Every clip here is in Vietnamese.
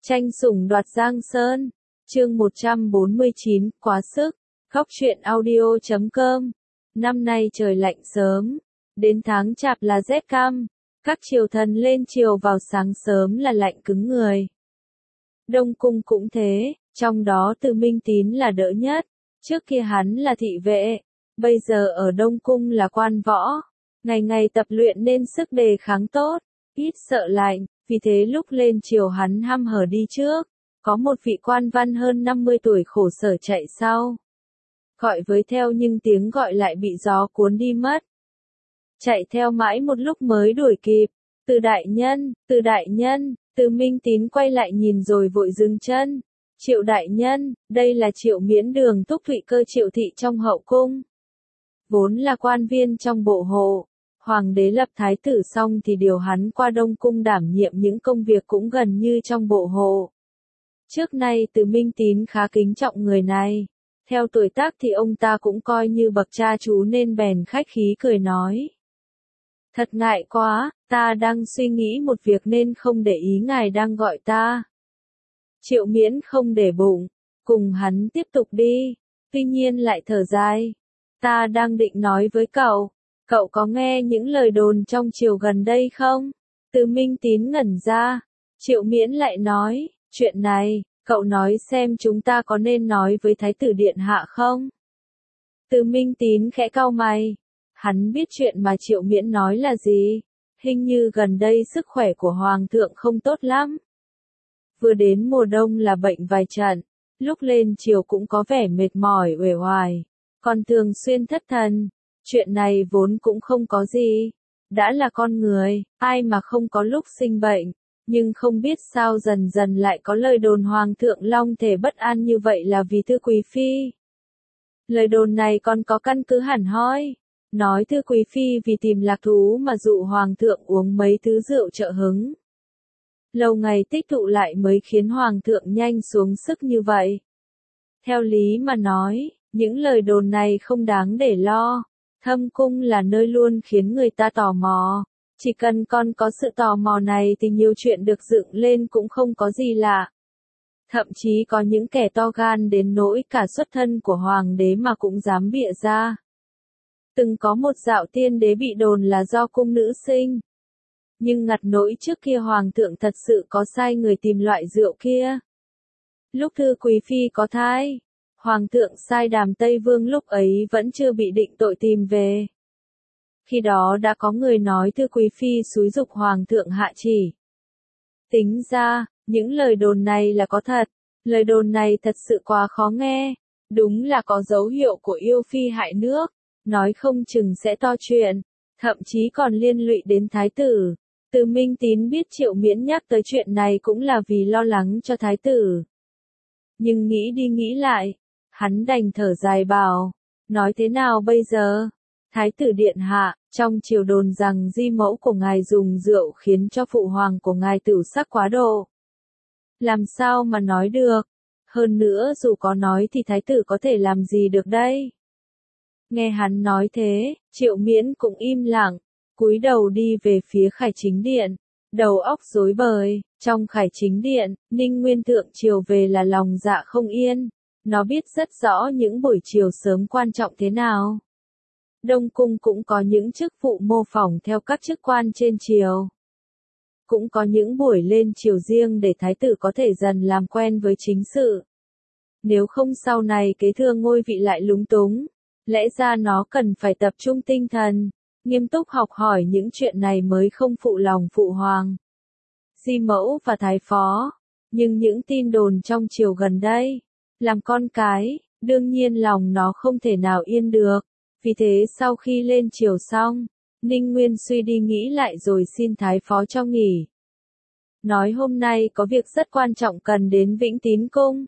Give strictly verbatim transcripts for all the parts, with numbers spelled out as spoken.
Tranh sủng đoạt Giang Sơn, chương một trăm bốn mươi chín, quá sức, khóc chuyện audio chấm com. Năm nay trời lạnh sớm, đến tháng chạp là rét căm, các triều thần lên triều vào sáng sớm là lạnh cứng người. Đông cung cũng thế, trong đó Từ Minh Tín là đỡ nhất, trước kia hắn là thị vệ, bây giờ ở Đông cung là quan võ, ngày ngày tập luyện nên sức đề kháng tốt, ít sợ lạnh. Vì thế lúc lên triều hắn hăm hở đi trước, có một vị quan văn hơn năm mươi tuổi khổ sở chạy sau. Gọi với theo nhưng tiếng gọi lại bị gió cuốn đi mất. Chạy theo mãi một lúc mới đuổi kịp. Từ đại nhân, từ đại nhân, Từ Minh Tín quay lại nhìn rồi vội dừng chân. Triệu đại nhân, đây là Triệu Miễn Đường Túc Thụy Cơ Triệu thị trong hậu cung. Vốn là quan viên trong bộ hộ. Hoàng đế lập thái tử xong thì điều hắn qua Đông cung đảm nhiệm những công việc cũng gần như trong bộ hộ. Trước nay Từ Minh Tín khá kính trọng người này. Theo tuổi tác thì ông ta cũng coi như bậc cha chú nên bèn khách khí cười nói. Thật ngại quá, ta đang suy nghĩ một việc nên không để ý ngài đang gọi ta. Triệu Miễn không để bụng, cùng hắn tiếp tục đi, tuy nhiên lại thở dài. Ta đang định nói với cậu. Cậu có nghe những lời đồn trong triều gần đây không? Từ Minh Tín ngẩn ra. Triệu Miễn lại nói, chuyện này, cậu nói xem chúng ta có nên nói với Thái tử Điện Hạ không? Từ Minh Tín khẽ cau mày. Hắn biết chuyện mà Triệu Miễn nói là gì. Hình như gần đây sức khỏe của Hoàng thượng không tốt lắm. Vừa đến mùa đông là bệnh vài trận, lúc lên triều cũng có vẻ mệt mỏi uể oải, còn thường xuyên thất thần. Chuyện này vốn cũng không có gì. Đã là con người, ai mà không có lúc sinh bệnh. Nhưng không biết sao dần dần lại có lời đồn Hoàng thượng long thể bất an như vậy là vì Thư Quý Phi. Lời đồn này còn có căn cứ hẳn hoi. Nói Thư Quý Phi vì tìm lạc thú mà dụ Hoàng thượng uống mấy thứ rượu trợ hứng. Lâu ngày tích tụ lại mới khiến Hoàng thượng nhanh xuống sức như vậy. Theo lý mà nói, những lời đồn này không đáng để lo. Thâm cung là nơi luôn khiến người ta tò mò. Chỉ cần con có sự tò mò này thì nhiều chuyện được dựng lên cũng không có gì lạ. Thậm chí có những kẻ to gan đến nỗi cả xuất thân của hoàng đế mà cũng dám bịa ra. Từng có một dạo tiên đế bị đồn là do cung nữ sinh. Nhưng ngặt nỗi trước kia hoàng thượng thật sự có sai người tìm loại rượu kia. Lúc Thư Quý Phi có thai, Hoàng thượng sai Đàm Tây Vương lúc ấy vẫn chưa bị định tội tìm về. Khi đó đã có người nói Thư Quý Phi xúi giục Hoàng thượng hạ chỉ. Tính ra, những lời đồn này là có thật. Lời đồn này thật sự quá khó nghe. Đúng là có dấu hiệu của yêu phi hại nước. Nói không chừng sẽ to chuyện. Thậm chí còn liên lụy đến thái tử. Từ Minh Tín biết Triệu Miễn nhắc tới chuyện này cũng là vì lo lắng cho thái tử. Nhưng nghĩ đi nghĩ lại. Hắn đành thở dài bảo, nói thế nào bây giờ? Thái tử Điện Hạ, trong triều đồn rằng di mẫu của ngài dùng rượu khiến cho phụ hoàng của ngài tửu sắc quá độ. Làm sao mà nói được? Hơn nữa dù có nói thì thái tử có thể làm gì được đây? Nghe hắn nói thế, Triệu Miễn cũng im lặng, cúi đầu đi về phía Khải Chính Điện, đầu óc rối bời. Trong Khải Chính Điện, Ninh Nguyên thượng triều về là lòng dạ không yên. Nó biết rất rõ những buổi chiều sớm quan trọng thế nào. Đông cung cũng có những chức vụ mô phỏng theo các chức quan trên triều. Cũng có những buổi lên triều riêng để thái tử có thể dần làm quen với chính sự. Nếu không sau này kế thừa ngôi vị lại lúng túng. Lẽ ra nó cần phải tập trung tinh thần, nghiêm túc học hỏi những chuyện này mới không phụ lòng phụ hoàng. Di mẫu và thái phó. Nhưng những tin đồn trong triều gần đây. Làm con cái, đương nhiên lòng nó không thể nào yên được. Vì thế sau khi lên triều xong, Ninh Nguyên suy đi nghĩ lại rồi xin thái phó cho nghỉ. Nói hôm nay có việc rất quan trọng cần đến Vĩnh Tín cung.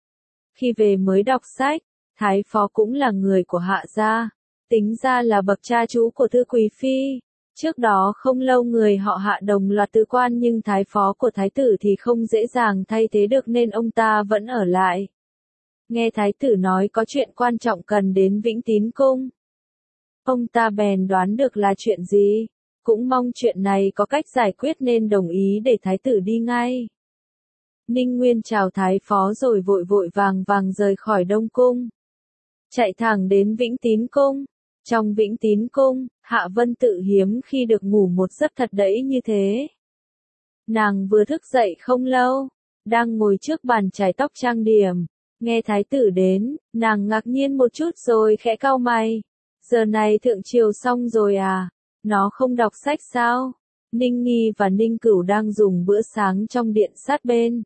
Khi về mới đọc sách, thái phó cũng là người của Hạ gia. Tính ra là bậc cha chú của Thư Quý Phi. Trước đó không lâu người họ Hạ đồng loạt từ quan nhưng thái phó của thái tử thì không dễ dàng thay thế được nên ông ta vẫn ở lại. Nghe thái tử nói có chuyện quan trọng cần đến Vĩnh Tín cung. Ông ta bèn đoán được là chuyện gì, cũng mong chuyện này có cách giải quyết nên đồng ý để thái tử đi ngay. Ninh Nguyên chào thái phó rồi vội vội vàng vàng rời khỏi Đông Cung. Chạy thẳng đến Vĩnh Tín Cung. Trong Vĩnh Tín Cung, Hạ Vân Tự hiếm khi được ngủ một giấc thật đẫy như thế. Nàng vừa thức dậy không lâu, đang ngồi trước bàn chải tóc trang điểm, nghe thái tử đến, nàng ngạc nhiên một chút rồi khẽ cau mày. Giờ này thượng triều xong rồi à? Nó không đọc sách sao? Ninh Nghi và Ninh Cửu đang dùng bữa sáng trong điện sát bên.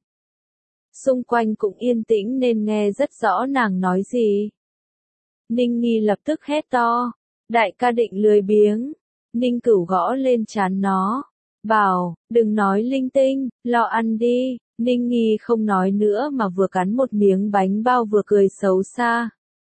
Xung quanh cũng yên tĩnh nên nghe rất rõ nàng nói gì. Ninh Nghi lập tức hét to, đại ca định lười biếng. Ninh Cửu gõ lên trán nó, bảo, đừng nói linh tinh, lo ăn đi. Ninh Nghi không nói nữa mà vừa cắn một miếng bánh bao vừa cười xấu xa.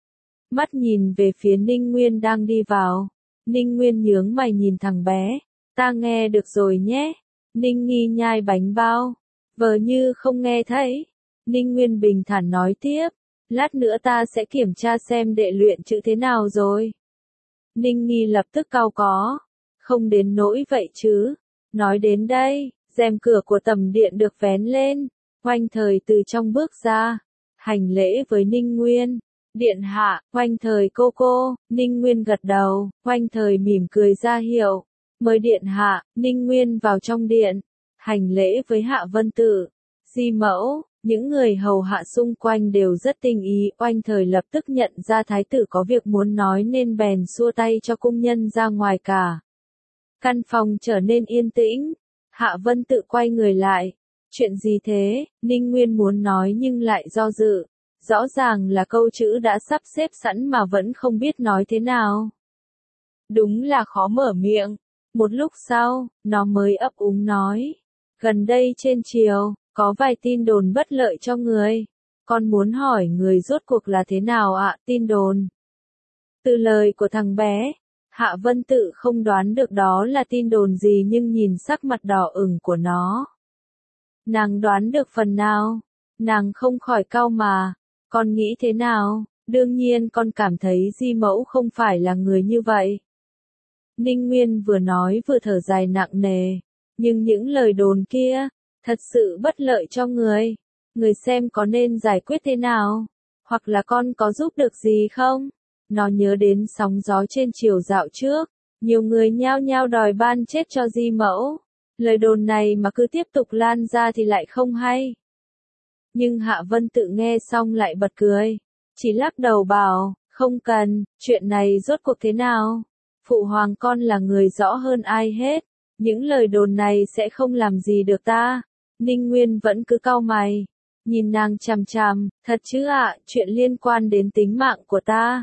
Mắt nhìn về phía Ninh Nguyên đang đi vào. Ninh Nguyên nhướng mày nhìn thằng bé, ta nghe được rồi nhé. Ninh Nghi nhai bánh bao, vờ như không nghe thấy. Ninh Nguyên bình thản nói tiếp, lát nữa ta sẽ kiểm tra xem đệ luyện chữ thế nào rồi. Ninh Nghi lập tức cau có, không đến nỗi vậy chứ. Nói đến đây, rèm cửa của tầm điện được vén lên, Oanh Thời từ trong bước ra, hành lễ với Ninh Nguyên. Điện hạ, Oanh Thời cô cô. Ninh Nguyên gật đầu, Oanh Thời mỉm cười ra hiệu, mời điện hạ. Ninh Nguyên vào trong điện, hành lễ với Hạ Vân Tự, Di mẫu. Những người hầu hạ xung quanh đều rất tinh ý. Oanh Thời lập tức nhận ra thái tử có việc muốn nói nên bèn xua tay cho cung nhân ra ngoài cả. Căn phòng trở nên yên tĩnh. Hạ Vân Tự quay người lại. Chuyện gì thế? Ninh Nguyên muốn nói nhưng lại do dự. Rõ ràng là câu chữ đã sắp xếp sẵn mà vẫn không biết nói thế nào. Đúng là khó mở miệng. Một lúc sau, nó mới ấp úng nói. Gần đây trên triều, có vài tin đồn bất lợi cho người. Con muốn hỏi người rốt cuộc là thế nào ạ? Tin đồn. Từ lời của thằng bé, Hạ Vân Tự không đoán được đó là tin đồn gì nhưng nhìn sắc mặt đỏ ửng của nó. Nàng đoán được phần nào. Nàng không khỏi cau mà. Con nghĩ thế nào? Đương nhiên con cảm thấy Di mẫu không phải là người như vậy. Ninh Nguyên vừa nói vừa thở dài nặng nề. Nhưng những lời đồn kia, thật sự bất lợi cho người. Người xem có nên giải quyết thế nào? Hoặc là con có giúp được gì không? Nó nhớ đến sóng gió trên triều dạo trước. Nhiều người nhao nhao đòi ban chết cho Di mẫu. Lời đồn này mà cứ tiếp tục lan ra thì lại không hay. Nhưng Hạ Vân Tự nghe xong lại bật cười. Chỉ lắc đầu bảo, không cần, chuyện này rốt cuộc thế nào? Phụ hoàng con là người rõ hơn ai hết. Những lời đồn này sẽ không làm gì được ta. Ninh Nguyên vẫn cứ cau mày. Nhìn nàng chằm chằm, thật chứ ạ, chuyện liên quan đến tính mạng của ta.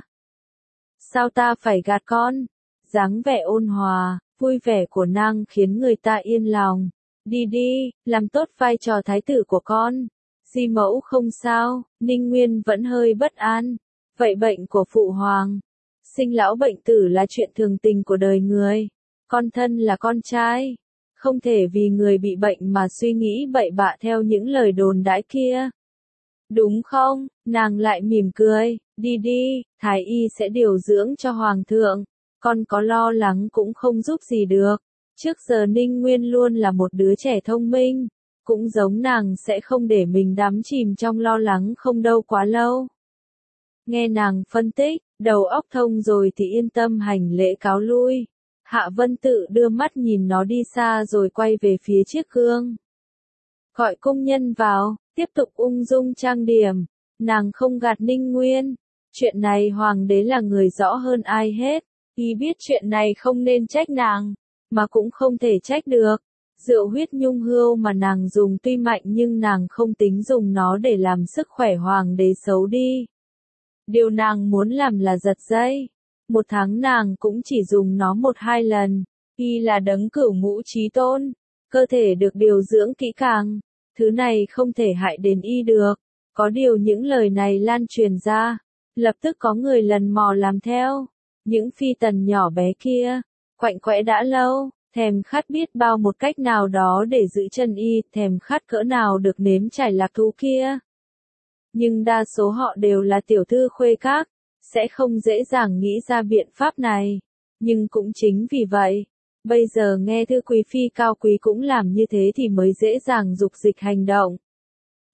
Sao ta phải gạt con? Dáng vẻ ôn hòa, vui vẻ của nàng khiến người ta yên lòng. Đi đi, làm tốt vai trò thái tử của con. Di mẫu không sao. Ninh Nguyên vẫn hơi bất an. Vậy bệnh của phụ hoàng, sinh lão bệnh tử là chuyện thường tình của đời người. Con thân là con trai, không thể vì người bị bệnh mà suy nghĩ bậy bạ theo những lời đồn đãi kia. Đúng không? Nàng lại mỉm cười. Đi đi, thái y sẽ điều dưỡng cho hoàng thượng. Con có lo lắng cũng không giúp gì được. Trước giờ Ninh Nguyên luôn là một đứa trẻ thông minh. Cũng giống nàng sẽ không để mình đắm chìm trong lo lắng không đâu quá lâu. Nghe nàng phân tích, đầu óc thông rồi thì yên tâm hành lễ cáo lui. Hạ Vân Tự đưa mắt nhìn nó đi xa rồi quay về phía chiếc gương. Gọi công nhân vào, tiếp tục ung dung trang điểm. Nàng không gạt Ninh Nguyên. Chuyện này hoàng đế là người rõ hơn ai hết. Y biết chuyện này không nên trách nàng, mà cũng không thể trách được. Rượu huyết nhung hươu mà nàng dùng tuy mạnh nhưng nàng không tính dùng nó để làm sức khỏe hoàng đế xấu đi. Điều nàng muốn làm là giật dây. Một tháng nàng cũng chỉ dùng nó một hai lần. Y là đấng cửu ngũ chí tôn. Cơ thể được điều dưỡng kỹ càng. Thứ này không thể hại đến y được. Có điều những lời này lan truyền ra. Lập tức có người lần mò làm theo. Những phi tần nhỏ bé kia. Quạnh quẽ đã lâu. Thèm khát biết bao một cách nào đó để giữ chân y. Thèm khát cỡ nào được nếm trải lạc thú kia. Nhưng đa số họ đều là tiểu thư khuê các. Sẽ không dễ dàng nghĩ ra biện pháp này. Nhưng cũng chính vì vậy, bây giờ nghe thư quý phi cao quý cũng làm như thế thì mới dễ dàng dục dịch hành động.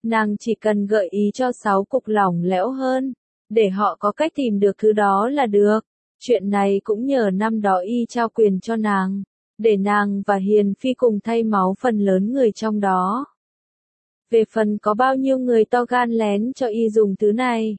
Nàng chỉ cần gợi ý cho sáu cục lỏng lẽo hơn, để họ có cách tìm được thứ đó là được. Chuyện này cũng nhờ năm đó y trao quyền cho nàng, để nàng và Hiền Phi cùng thay máu phần lớn người trong đó. Về phần có bao nhiêu người to gan lén cho y dùng thứ này,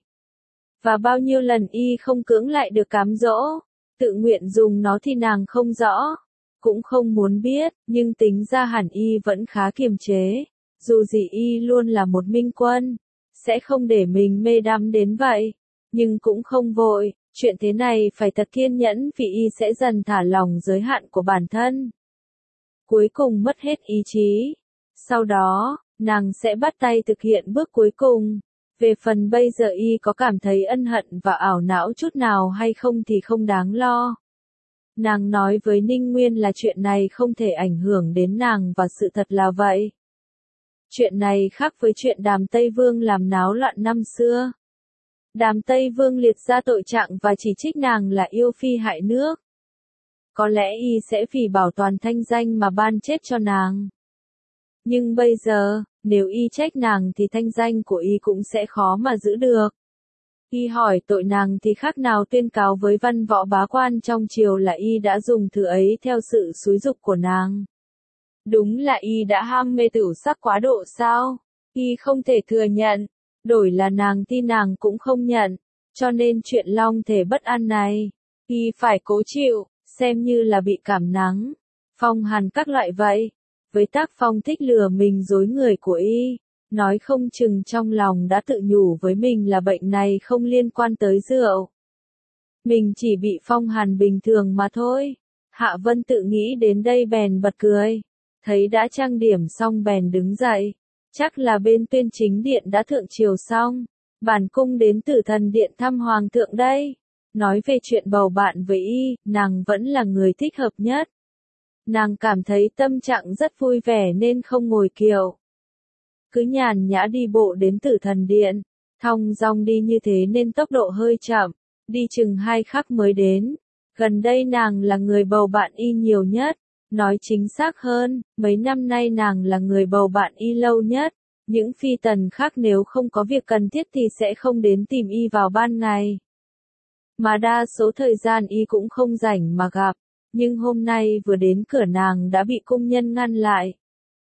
và bao nhiêu lần y không cưỡng lại được cám dỗ, tự nguyện dùng nó thì nàng không rõ, cũng không muốn biết, nhưng tính ra hẳn y vẫn khá kiềm chế, dù gì y luôn là một minh quân, sẽ không để mình mê đắm đến vậy, nhưng cũng không vội, chuyện thế này phải thật kiên nhẫn vì y sẽ dần thả lỏng giới hạn của bản thân. Cuối cùng mất hết ý chí. Sau đó, nàng sẽ bắt tay thực hiện bước cuối cùng. Về phần bây giờ y có cảm thấy ân hận và ảo não chút nào hay không thì không đáng lo. Nàng nói với Ninh Nguyên là chuyện này không thể ảnh hưởng đến nàng và sự thật là vậy. Chuyện này khác với chuyện Đàm Tây Vương làm náo loạn năm xưa. Đàm Tây Vương liệt ra tội trạng và chỉ trích nàng là yêu phi hại nước. Có lẽ y sẽ vì bảo toàn thanh danh mà ban chết cho nàng. Nhưng bây giờ, nếu y trách nàng thì thanh danh của y cũng sẽ khó mà giữ được. Y hỏi tội nàng thì khác nào tuyên cáo với văn võ bá quan trong triều là y đã dùng thứ ấy theo sự xúi giục của nàng. Đúng là y đã ham mê tửu sắc quá độ sao? Y không thể thừa nhận, đổi là nàng thì nàng cũng không nhận, cho nên chuyện long thể bất an này, y phải cố chịu, xem như là bị cảm nắng, phong hàn các loại vậy. Với tác phong thích lừa mình dối người của y, nói không chừng trong lòng đã tự nhủ với mình là bệnh này không liên quan tới rượu. Mình chỉ bị phong hàn bình thường mà thôi. Hạ Vân tự nghĩ đến đây bèn bật cười. Thấy đã trang điểm xong bèn đứng dậy. Chắc là bên Tuyên Chính Điện đã thượng triều xong. Bản cung đến Tử Thần Điện thăm Hoàng thượng đây. Nói về chuyện bầu bạn với y, nàng vẫn là người thích hợp nhất. Nàng cảm thấy tâm trạng rất vui vẻ nên không ngồi kiệu. Cứ nhàn nhã đi bộ đến Tử Thần Điện, thong dong đi như thế nên tốc độ hơi chậm, đi chừng hai khắc mới đến. Gần đây nàng là người bầu bạn y nhiều nhất, nói chính xác hơn, mấy năm nay nàng là người bầu bạn y lâu nhất. Những phi tần khác nếu không có việc cần thiết thì sẽ không đến tìm y vào ban ngày. Mà đa số thời gian y cũng không rảnh mà gặp. Nhưng hôm nay vừa đến cửa nàng đã bị cung nhân ngăn lại.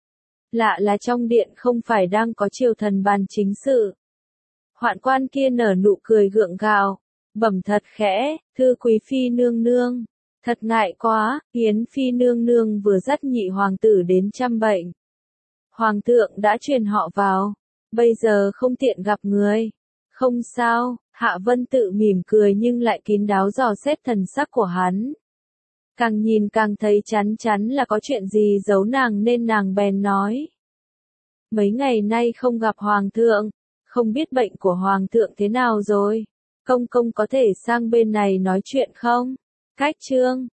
Lạ là trong điện không phải đang có triều thần bàn chính sự. Hoạn quan kia nở nụ cười gượng gạo, bẩm thật khẽ, thưa quý phi nương nương. Thật ngại quá, Yến phi nương nương vừa dắt nhị hoàng tử đến chăm bệnh. Hoàng thượng đã truyền họ vào, bây giờ không tiện gặp người. Không sao, Hạ Vân tự mỉm cười nhưng lại kín đáo dò xét thần sắc của hắn. Càng nhìn càng thấy chắn chắn là có chuyện gì giấu nàng nên nàng bèn nói. Mấy ngày nay không gặp Hoàng thượng, không biết bệnh của Hoàng thượng thế nào rồi. Công công có thể sang bên này nói chuyện không? Cách chương